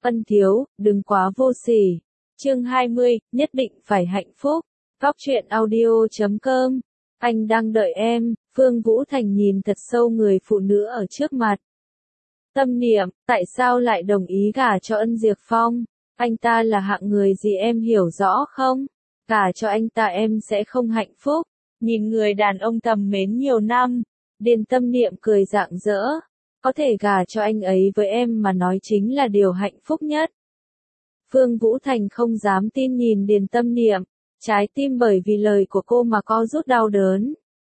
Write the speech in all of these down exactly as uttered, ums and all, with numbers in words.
Ân thiếu, đừng quá vô sỉ. Chương hai mươi, nhất định phải hạnh phúc. Góc truyện audio chấm com. Anh đang đợi em. Phương Vũ Thành nhìn thật sâu người phụ nữ ở trước mặt. Tâm niệm, tại sao lại đồng ý gả cho Ân Diệp Phong? Anh ta là hạng người gì em hiểu rõ không? Gả cho anh ta em sẽ không hạnh phúc. Nhìn người đàn ông thầm mến nhiều năm, Điền Tâm Niệm cười rạng rỡ. Có thể gả cho anh ấy với em mà nói chính là điều hạnh phúc nhất. Phương Vũ Thành không dám tin nhìn Điền Tâm Niệm, trái tim bởi vì lời của cô mà co rút đau đớn.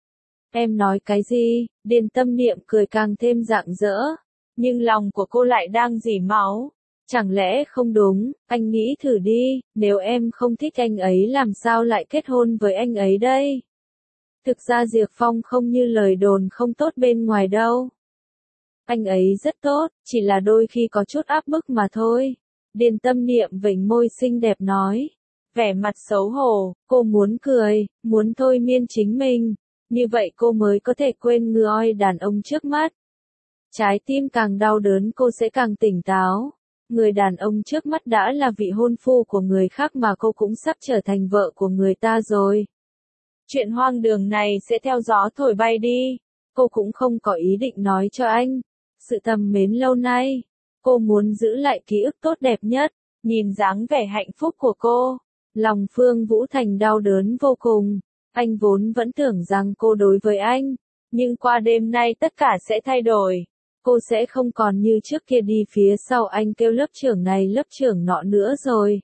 Em nói cái gì? Điền Tâm Niệm cười càng thêm rạng rỡ, nhưng lòng của cô lại đang rỉ máu. Chẳng lẽ không đúng, anh nghĩ thử đi, nếu em không thích anh ấy làm sao lại kết hôn với anh ấy đây? Thực ra Diệp Phong không như lời đồn không tốt bên ngoài đâu. Anh ấy rất tốt, chỉ là đôi khi có chút áp bức mà thôi. Điền Tâm Niệm vểnh môi xinh đẹp nói. Vẻ mặt xấu hổ, cô muốn cười, muốn thôi miên chính mình. Như vậy cô mới có thể quên người đàn ông trước mắt. Trái tim càng đau đớn cô sẽ càng tỉnh táo. Người đàn ông trước mắt đã là vị hôn phu của người khác mà cô cũng sắp trở thành vợ của người ta rồi. Chuyện hoang đường này sẽ theo gió thổi bay đi. Cô cũng không có ý định nói cho anh. Sự thầm mến lâu nay, cô muốn giữ lại ký ức tốt đẹp nhất. Nhìn dáng vẻ hạnh phúc của cô, lòng Phương Vũ Thành đau đớn vô cùng. Anh vốn vẫn tưởng rằng cô đối với anh, nhưng qua đêm nay tất cả sẽ thay đổi. Cô sẽ không còn như trước kia đi phía sau anh kêu lớp trưởng này lớp trưởng nọ nữa rồi.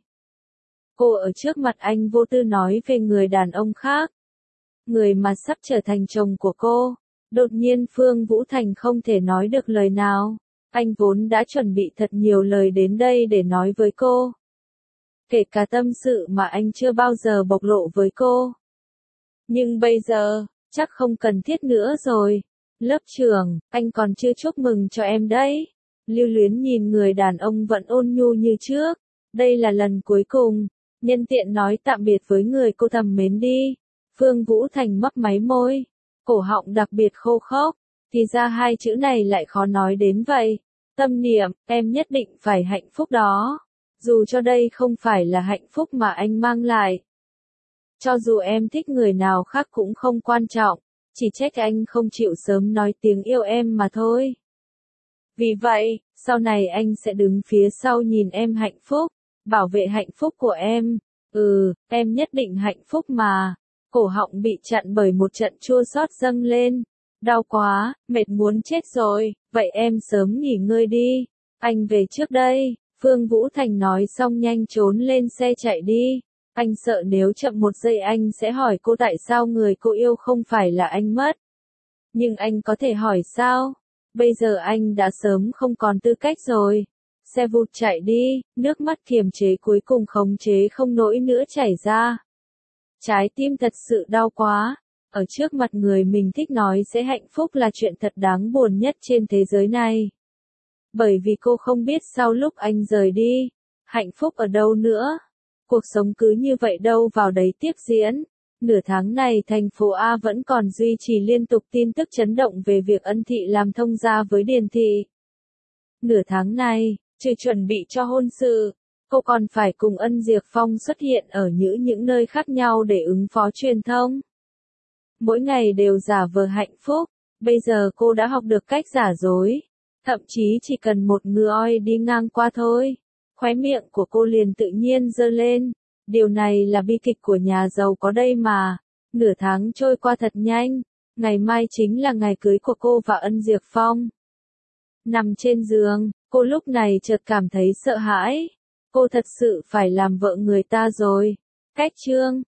Cô ở trước mặt anh vô tư nói về người đàn ông khác. Người mà sắp trở thành chồng của cô. Đột nhiên Phương Vũ Thành không thể nói được lời nào. Anh vốn đã chuẩn bị thật nhiều lời đến đây để nói với cô. Kể cả tâm sự mà anh chưa bao giờ bộc lộ với cô. Nhưng bây giờ, chắc không cần thiết nữa rồi. Lớp trưởng, anh còn chưa chúc mừng cho em đấy. Lưu Luyến nhìn người đàn ông vẫn ôn nhu như trước. Đây là lần cuối cùng. Nhân tiện nói tạm biệt với người cô thầm mến đi. Phương Vũ Thành mấp máy môi. Cổ họng đặc biệt khô khốc. Thì ra hai chữ này lại khó nói đến vậy. Tâm niệm, em nhất định phải hạnh phúc đó. Dù cho đây không phải là hạnh phúc mà anh mang lại. Cho dù em thích người nào khác cũng không quan trọng. Chỉ trách anh không chịu sớm nói tiếng yêu em mà thôi. Vì vậy, sau này anh sẽ đứng phía sau nhìn em hạnh phúc. Bảo vệ hạnh phúc của em. Ừ, em nhất định hạnh phúc mà. Cổ họng bị chặn bởi một trận chua xót dâng lên. Đau quá, mệt muốn chết rồi, vậy em sớm nghỉ ngơi đi. Anh về trước đây. Phương Vũ Thành nói xong nhanh trốn lên xe chạy đi. Anh sợ nếu chậm một giây anh sẽ hỏi cô tại sao người cô yêu không phải là anh mất. Nhưng anh có thể hỏi sao? Bây giờ anh đã sớm không còn tư cách rồi. Xe vụt chạy đi, nước mắt kiềm chế cuối cùng khống chế không nổi nữa chảy ra. Trái tim thật sự đau quá. Ở trước mặt người mình thích nói sẽ hạnh phúc là chuyện thật đáng buồn nhất trên thế giới này. Bởi vì cô không biết sau lúc anh rời đi, hạnh phúc ở đâu nữa. Cuộc sống cứ như vậy đâu vào đấy tiếp diễn. Nửa tháng này thành phố A vẫn còn duy trì liên tục tin tức chấn động về việc Ân Thị làm thông gia với Điền Thị. Nửa tháng này, trừ chuẩn bị cho hôn sự, cô còn phải cùng Ân Diệp Phong xuất hiện ở những những nơi khác nhau để ứng phó truyền thông. Mỗi ngày đều giả vờ hạnh phúc, bây giờ cô đã học được cách giả dối. Thậm chí chỉ cần một người đi ngang qua thôi, khóe miệng của cô liền tự nhiên giơ lên. Điều này là bi kịch của nhà giàu có đây mà. Nửa tháng trôi qua thật nhanh, ngày mai chính là ngày cưới của cô và Ân Diệp Phong. Nằm trên giường, cô lúc này chợt cảm thấy sợ hãi. Cô thật sự phải làm vợ người ta rồi. Cách chương